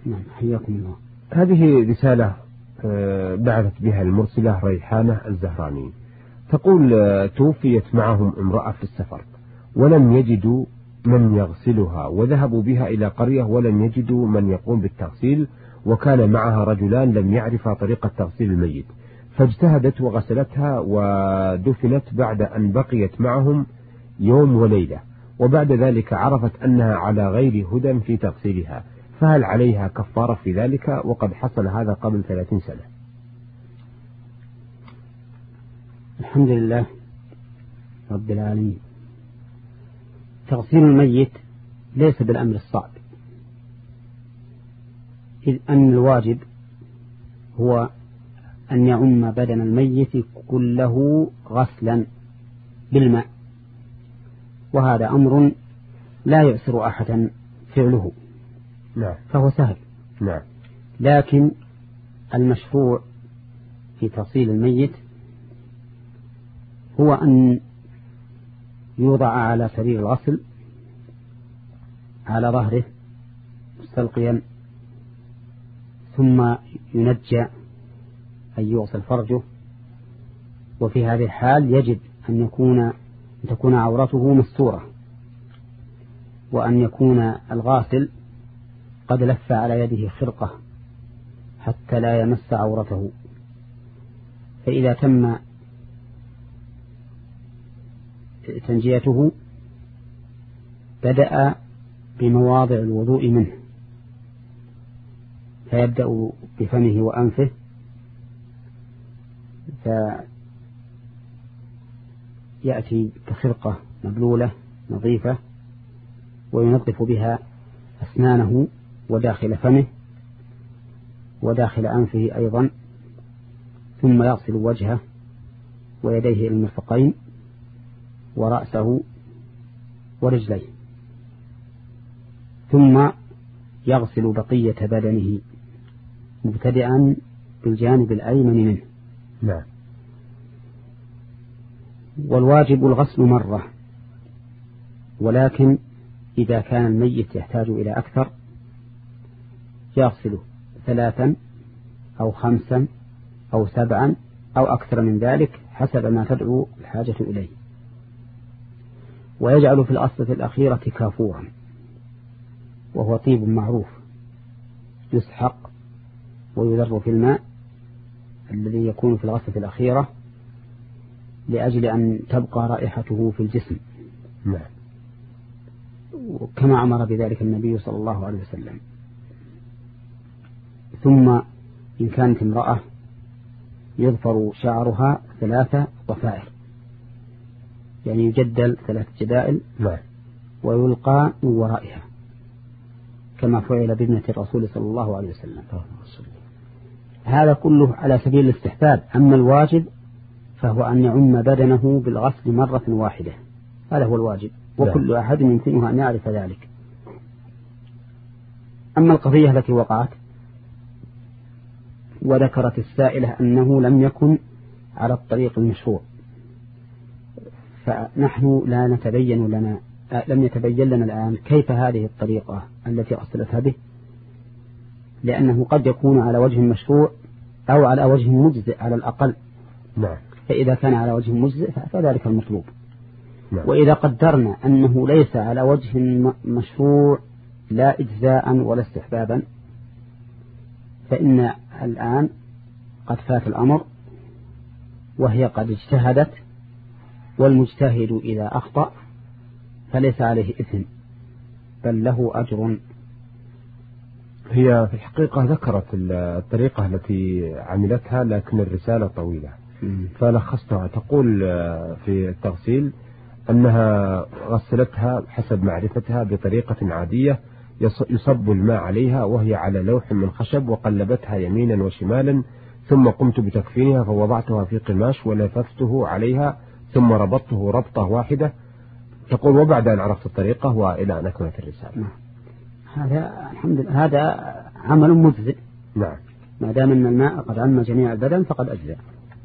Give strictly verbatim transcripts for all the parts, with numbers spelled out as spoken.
نعم حياكم الله. هذه رسالة بعثت بها المرسلة ريحانة الزهراني، تقول توفيت معهم امرأة في السفر ولم يجدوا من يغسلها، وذهبوا بها إلى قرية ولم يجدوا من يقوم بالتغسيل، وكان معها رجلان لم يعرفا طريقة تغسيل الميت، فاجتهدت وغسلتها ودفنت بعد أن بقيت معهم يوم وليلة، وبعد ذلك عرفت أنها على غير هدى في تغسيلها، فهل عليها كفارة في ذلك؟ وقد حصل هذا قبل ثلاثين سنة. الحمد لله رب العالمين. تغسيل الميت ليس بالأمر الصعب، إذ أن الواجب هو أن يعم بدن الميت كله غسلا بالماء، وهذا أمر لا يعسر أحدا فعله. نعم. فهو سهل. نعم. لكن المشروع في تغسيل الميت هو أن يوضع على سرير الغسل على ظهره مستلقيا، ثم ينجى أن يغسل فرجه، وفي هذه الحال يجب أن يكون أن تكون عورته مستورة، وأن يكون الغاسل قد لف على يده خرقة حتى لا يمس عورته. فإذا تم تنجيته بدأ بمواضع الوضوء منه، فيبدأ بفمه وأنفه، فيأتي بخرقة مبلولة نظيفة وينظف بها أسنانه وداخل فمه وداخل أنفه أيضا، ثم يغسل وجهه ويديه إلى المرفقين ورأسه ورجليه، ثم يغسل بقية بدنه مبتدئا بالجانب الأيمن منه. نعم. والواجب الغسل مرة، ولكن إذا كان الميت يحتاج إلى أكثر يغسله ثلاثا أو خمسا أو سبعا أو أكثر من ذلك حسب ما تدعو الحاجة إليه، ويجعل في الأصلة الأخيرة كافورا، وهو طيب معروف يسحق ويذر في الماء الذي يكون في الغسلة الأخيرة لأجل أن تبقى رائحته في الجسم. نعم. كما أمر بذلك النبي صلى الله عليه وسلم. ثم إن كانت امرأة يظفر شعرها ثلاثة ضفائر، يعني يجدل ثلاث جدائل. نعم. ويلقى من ورائها كما فعل بابنة الرسول صلى الله عليه وسلم. هذا كله على سبيل الاستحباب. أما الواجب فهو أن يعم بدنه بالغسل مرة واحدة، هذا هو الواجب، وكل أحد يمكنه أن يعرف ذلك. أما القضية التي وقعت وذكرت السائلة أنه لم يكن على الطريق المشروع، فنحن لا نتبين لنا لم يتبين لنا الآن كيف هذه الطريقة التي أصلتها به، لأنه قد يكون على وجه مشروع أو على وجه مجزئ على الأقل. نعم. فإذا كان على وجه مجزئ فذلك المطلوب. نعم. وإذا قدرنا أنه ليس على وجه مشروع لا إجزاء ولا استحبابا، فإن الآن قد فات الأمر وهي قد اجتهدت، والمجتهد إذا أخطأ فليس عليه إثم بل له أجر. هي في الحقيقة ذكرت الطريقة التي عملتها، لكن الرسالة طويلة فلخصتها. تقول في التغسيل أنها غسلتها حسب معرفتها بطريقة عادية، يصب الماء عليها وهي على لوح من خشب، وقلبتها يمينا وشمالا، ثم قمت بتكفينها فوضعتها في قماش ولففته عليها ثم ربطته ربطة واحدة. تقول وبعد أن عرفت الطريقة وإلى أن أكملت الرسالة. هذا الحمد لله هذا عمل مجزئ. نعم. ما دام أن الماء قد عم جميع البدن فقد أجزأ.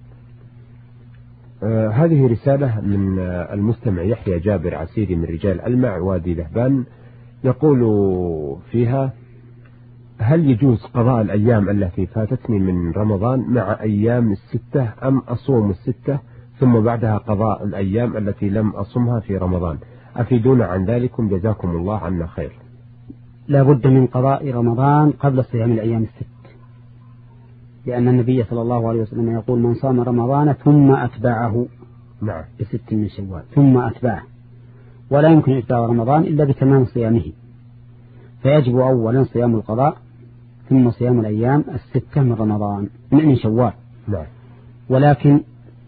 آه هذه رسالة من آه المستمع يحيى جابر عسيري من رجال ألمع وادي لهبان، يقول فيها: هل يجوز قضاء الأيام التي فاتتني من رمضان مع أيام الستة أم أصوم الستة ثم بعدها قضاء الأيام التي لم أصمها في رمضان؟ أفيدونا عن ذلكم جزاكم الله عنا خير. لا بد من قضاء رمضان قبل صيام الأيام الست، لأن النبي صلى الله عليه وسلم يقول من صام رمضان ثم أتبعه نعم بست من شوال ثم أتبعه، ولا يمكن إتباع رمضان إلا بتمام صيامه، فيجب أولا صيام القضاء ثم صيام الأيام الستة من رمضان من شوال. نعم. ولكن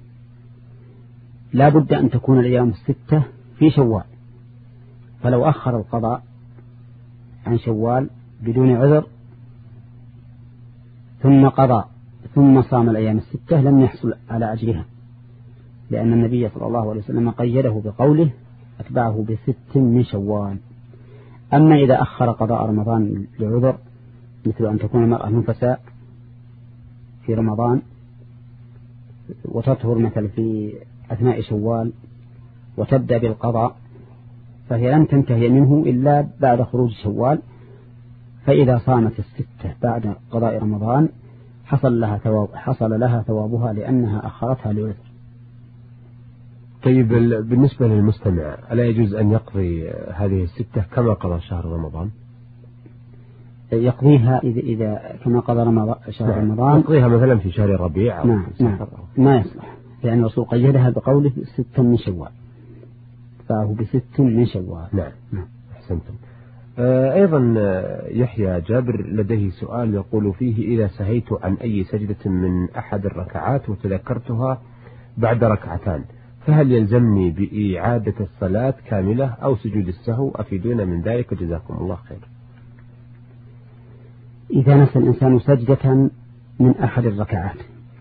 لا بد أن تكون الأيام الستة في شوال، فلو أخر القضاء عن شوال بدون عذر ثم قضى ثم صام الأيام الستة لم يحصل على أجرها، لأن النبي صلى الله عليه وسلم قيده بقوله أتبعه بست من شوال. أما إذا أخر قضاء رمضان لعذر، مثل أن تكون المرأة نفساء في رمضان وتطهر مثل في أثناء شوال وتبدأ بالقضاء، فهي لن تنتهي منه إلا بعد خروج شوال، فإذا صامت الستة بعد قضاء رمضان حصل لها ثواب حصل لها ثوابها لأنها أخرتها لعذر. طيب بالنسبة للمستمع، ألا يجوز أن يقضي هذه الستة كما قضى شهر رمضان؟ يقضيها إذا إذا كما قضى رمضان شهر نعم. رمضان يقضيها مثلا في شهر الربيع أو نعم. في نعم. ما يصلح، لأن الرسول قيدها بقوله ست من شوال، فهو بست من شوال. نعم. نعم. أحسنتم. أيضا يحيى جابر لديه سؤال يقول فيه: إذا سهيت عن أي سجدة من أحد الركعات وتذكرتها بعد ركعتان، فهل يلزمني بإعادة الصلاة كاملة أو سجود السهو؟ أفيدونا من ذلك جزاكم الله خير. إذا نسى الإنسان سجدة من أحد الركعات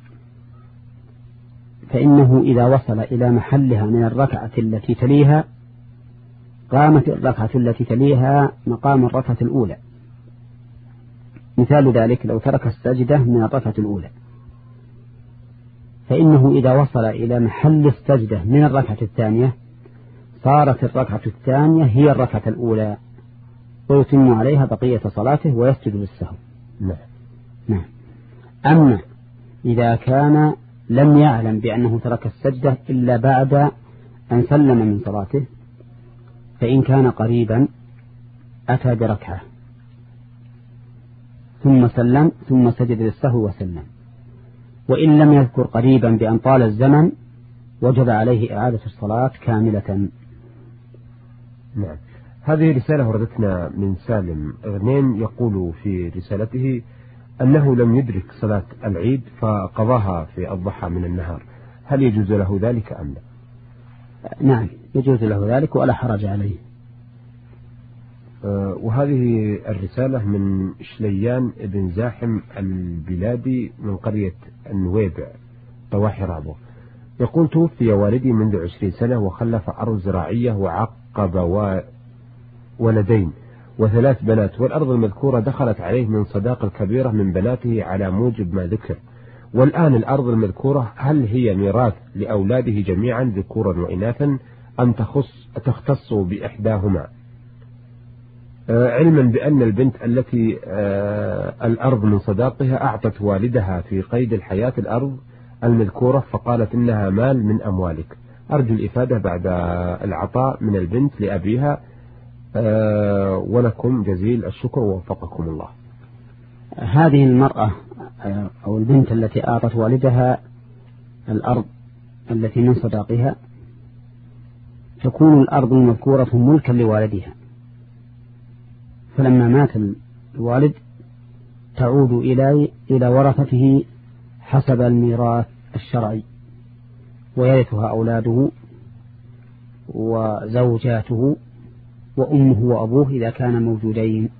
فإنه إذا وصل إلى محلها من الركعة التي تليها قامت الركعة التي تليها مقام الركعة الأولى. مثال ذلك لو ترك السجدة من الركعة الأولى، فإنه إذا وصل إلى محل السجدة من الركعة الثانية صارت الركعة الثانية هي الركعة الأولى، ويتم عليها بقية صلاته ويسجد للسهو. نعم. نعم. أما إذا كان لم يعلم بأنه ترك السجدة إلا بعد أن سلم من صلاته، فإن كان قريبا أتى بركعة ثم سلم ثم سجد للسهو وسلم، وإن لم يذكر قريبا بأن طال الزمن وجب عليه إعادة الصلاة كاملة. نعم. هذه رسالة وردتنا من سالم غنين، يقول في رسالته أنه لم يدرك صلاة العيد فقضاها في الضحى من النهار، هل يجوز له ذلك أم لا؟ نعم يجوز له ذلك ولا حرج عليه. أه وهذه الرسالة من شليان ابن زاحم البلادي من قرية النويبع ضواحي رابغ، يقول: توفي والدي منذ عشرين سنة وخلف أرض زراعية وعقب ولدين وثلاث بنات، والأرض المذكورة دخلت عليه من صداقة الكبيرة من بناته على موجب ما ذكر، والآن الأرض المذكورة هل هي ميراث لأولاده جميعا ذكورا وإناثا أم تخص تختص بإحداهما؟ آه علما بأن البنت التي آه الأرض من صداقها أعطت والدها في قيد الحياة الأرض المذكورة فقالت إنها مال من أموالك، أرجو الإفادة بعد العطاء من البنت لأبيها، آه ولكم جزيل الشكر ووفقكم الله. هذه المرأة أو البنت التي أعطت والدها الأرض التي من صداقها تكون الأرض المذكورة ملكا لوالدها، فلما مات الوالد تعود إلى إلى ورثته حسب الميراث الشرعي، ويرثها أولاده وزوجاته وأمه وأبوه إذا كان موجودين،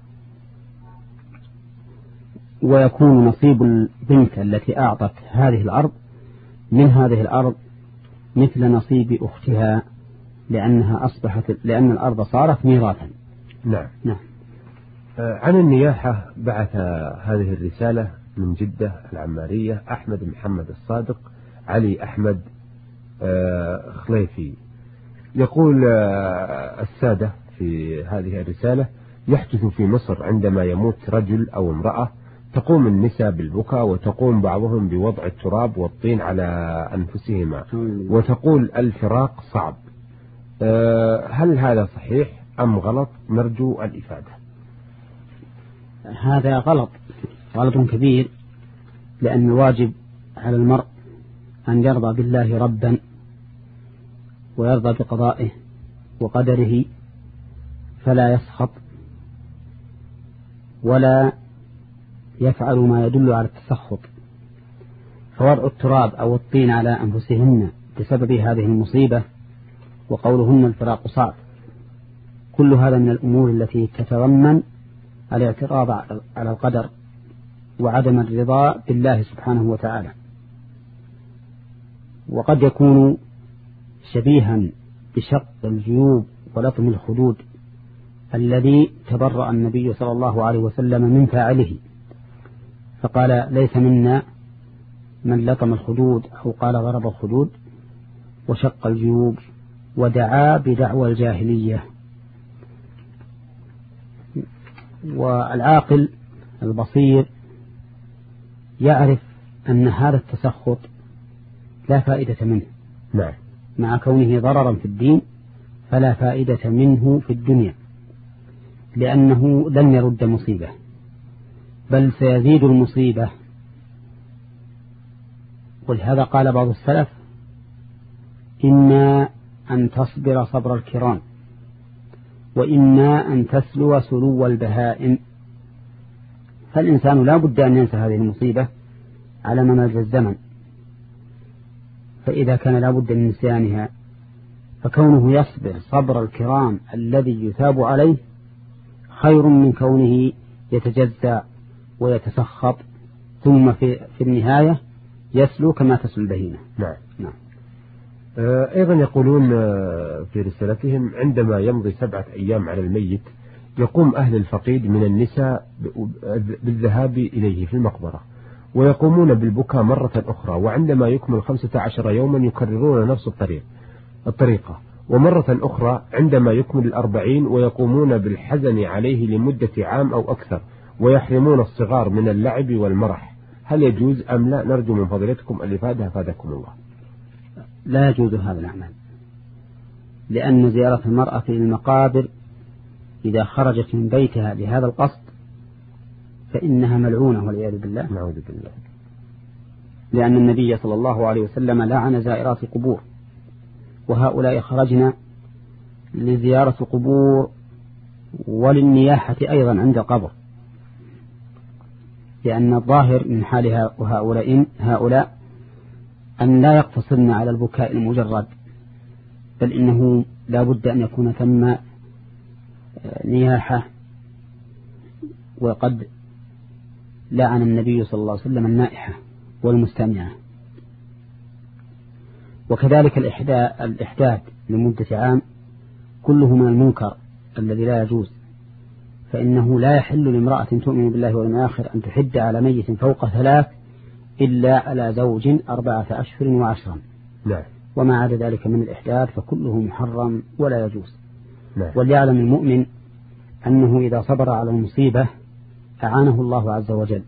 ويكون نصيب البنت التي أعطت هذه الأرض من هذه الأرض مثل نصيب أختها، لأنها أصبحت لأن الأرض صارت ميراثا. نعم. نعم. عن النياحة بعث هذه الرسالة من جدة العمارية أحمد محمد الصادق علي أحمد خليفي، يقول السادة في هذه الرسالة: يحدث في مصر عندما يموت رجل أو امرأة تقوم النساء بالبكاء، وتقوم بعضهم بوضع التراب والطين على أنفسهما، وتقول الفراق صعب. هل هذا صحيح أم غلط؟ نرجو الإفادة. هذا غلط، غلط كبير، لأن الواجب على المرء أن يرضى بالله ربا ويرضى بقضائه وقدره، فلا يسخط ولا يفعل ما يدل على التسخط. فوضع التراب أو الطين على أنفسهن بسبب هذه المصيبة وقولهن الفراق صعب، كل هذا من الأمور التي تتضمن الاعتراض على القدر وعدم الرضا بالله سبحانه وتعالى. وقد يكون شبيها بشق الجيوب ولطم الخدود الذي تبرأ النبي صلى الله عليه وسلم من فاعله، فقال ليس منا من لطم الخدود، أو قال ضرب الخدود وشق الجيوب ودعا بدعوى الجاهلية. والعاقل البصير يعرف أن هذا التسخط لا فائدة منه، نعم، مع كونه ضررا في الدين فلا فائدة منه في الدنيا، لأنه لن يرد مصيبة بل سيزيد المصيبة. ولهذا قال بعض السلف إما أن تصبر صبر الكرام وإما أن تسلو سلو البهائم. فالإنسان لا بد أن ينسى هذه المصيبة على مماز الزمن، فإذا كان لا بد من نسيانها فكونه يصبر صبر الكرام الذي يثاب عليه خير من كونه يتجزع ويتسخط ثم في, في النهاية يسلو كما تسلو البهيمة. نعم. نعم. أيضا يقولون في رسالتهم عندما يمضي سبعة أيام على الميت يقوم أهل الفقيد من النساء بالذهاب إليه في المقبرة ويقومون بالبكاء مرة أخرى، وعندما يكمل خمسة عشر يوما يكررون نفس الطريق الطريقة ومرة أخرى عندما يكمل الأربعين ويقومون بالحزن عليه لمدة عام أو أكثر، ويحرمون الصغار من اللعب والمرح. هل يجوز أم لا؟ نرجو من فضيلتكم الإفادة، أفادكم الله. لا يجوز هذا الأعمال، لأن زيارة المرأة في المقابر إذا خرجت من بيتها لهذا القصد فإنها ملعونة والعياذ بالله. نعوذ بالله. لأن النبي صلى الله عليه وسلم لعن زائرات القبور، وهؤلاء خرجنا لزيارة القبور وللنياحة أيضا عند القبر، لأن الظاهر من حال هؤلاء هؤلاء أن لا يقتصرن على البكاء المجرد، بل إنه لا بد أن يكون ثم نياحة. وقد لعن النبي صلى الله عليه وسلم النائحة والمستمعة. وكذلك الإحداث لمدة عام كله من المنكر الذي لا يجوز، فإنه لا يحل لامرأة تؤمن بالله واليوم الآخر أن تحد على ميت فوق ثلاث إلا على زوج أربعة أشهر وعشرا. نعم. وما عدا ذلك من الإحداث فكله محرم ولا يجوز. نعم. وليعلم المؤمن أنه إذا صبر على المصيبة أعانه الله عز وجل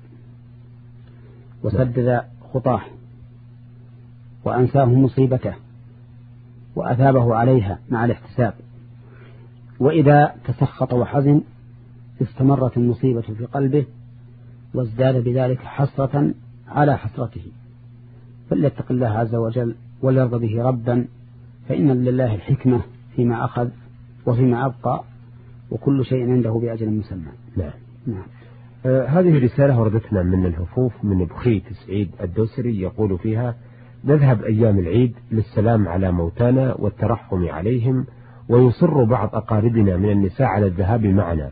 وسدد خطاه وأنساه مصيبته وأثابه عليها مع الاحتساب. وإذا تسخط وحزن استمرت المصيبة في قلبه وازداد بذلك حسرة على حسرته، فليتق الله عز وجل وليرضى به ربا، فإن لله الحكمة فيما أخذ وفيما أبقى، وكل شيء عنده بأجل مسمى. نعم. نعم. آه هذه رسالة وردتنا من الهفوف من بخيت سعيد الدوسري، يقول فيها: نذهب أيام العيد للسلام على موتانا والترحم عليهم، ويصر بعض أقاربنا من النساء على الذهاب معنا،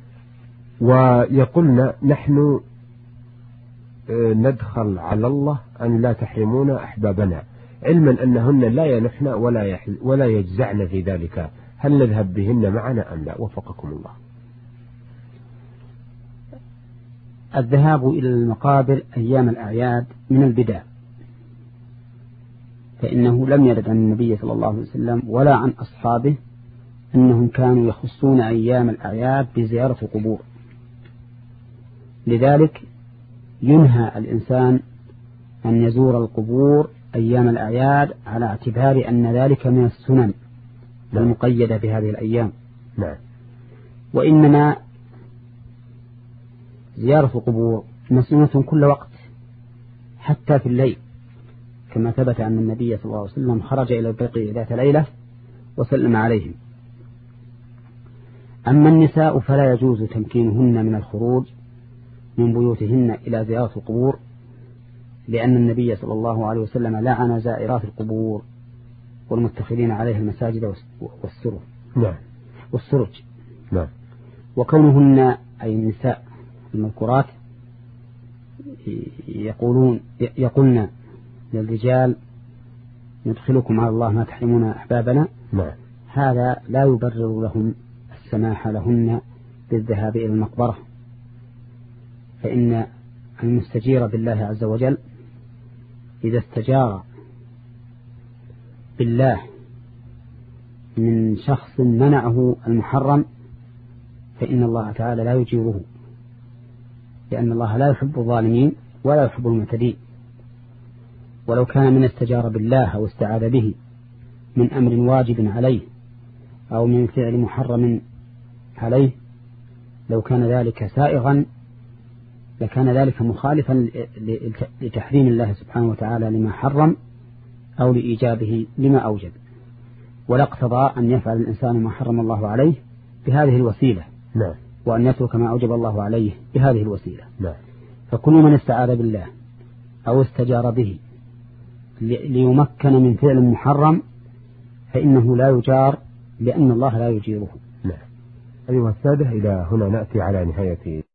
ويقولنا نحن ندخل على الله أن لا تحرمونا أحبابنا، علما أنهن لا ينحن ولا, ولا يجزعن في ذلك، هل نذهب بهن معنا أم لا؟ وفقكم الله. الذهاب إلى المقابر أيام الأعياد من البدع، فإنه لم يرد عن النبي صلى الله عليه وسلم ولا عن أصحابه أنهم كانوا يخصون أيام الأعياد بزيارة القبور، لذلك ينهى الإنسان أن يزور القبور أيام الأعياد على اعتبار أن ذلك من السنن المقيدة بهذه الأيام. نعم. وإنما زيارة القبور مسنونة كل وقت حتى في الليل، كما ثبت أن النبي صلى الله عليه وسلم خرج إلى البقيع ذات ليلة وسلم عليهم. أما النساء فلا يجوز تمكينهن من الخروج من بيوتهن إلى زيارة القبور، لأن النبي صلى الله عليه وسلم لعن زائرات القبور والمتخذين عليها المساجد والسرج. نعم. والسرج. نعم. وكونهن أي النساء المذكورات يقولون يقولن للرجال ندخلكم على الله ما تحرمون أحبابنا. نعم. هذا لا يبرر لهم السماح لهن بالذهاب إلى المقبرة، فإن المستجير بالله عز وجل إذا استجار بالله من شخص منعه المحرم فإن الله تعالى لا يجيره، لأن الله لا يحب الظالمين ولا يحب المعتدين. ولو كان من استجار بالله أو استعاذ به من أمر واجب عليه أو من فعل محرم عليه، لو كان ذلك سائغا لكان ذلك مخالفا لتحريم الله سبحانه وتعالى لما حرم أو لإيجابه لما أوجب، ولا اقتضى أن يفعل الإنسان ما حرم الله عليه بهذه الوسيلة. نعم. وأن يترك ما أوجب الله عليه بهذه الوسيلة. نعم. فكل من استعاذ بالله أو استجار به ليمكن من فعل محرم فإنه لا يجار، لأن الله لا يجيره. نعم. أيها السادة، إلى هنا نأتي على نهاية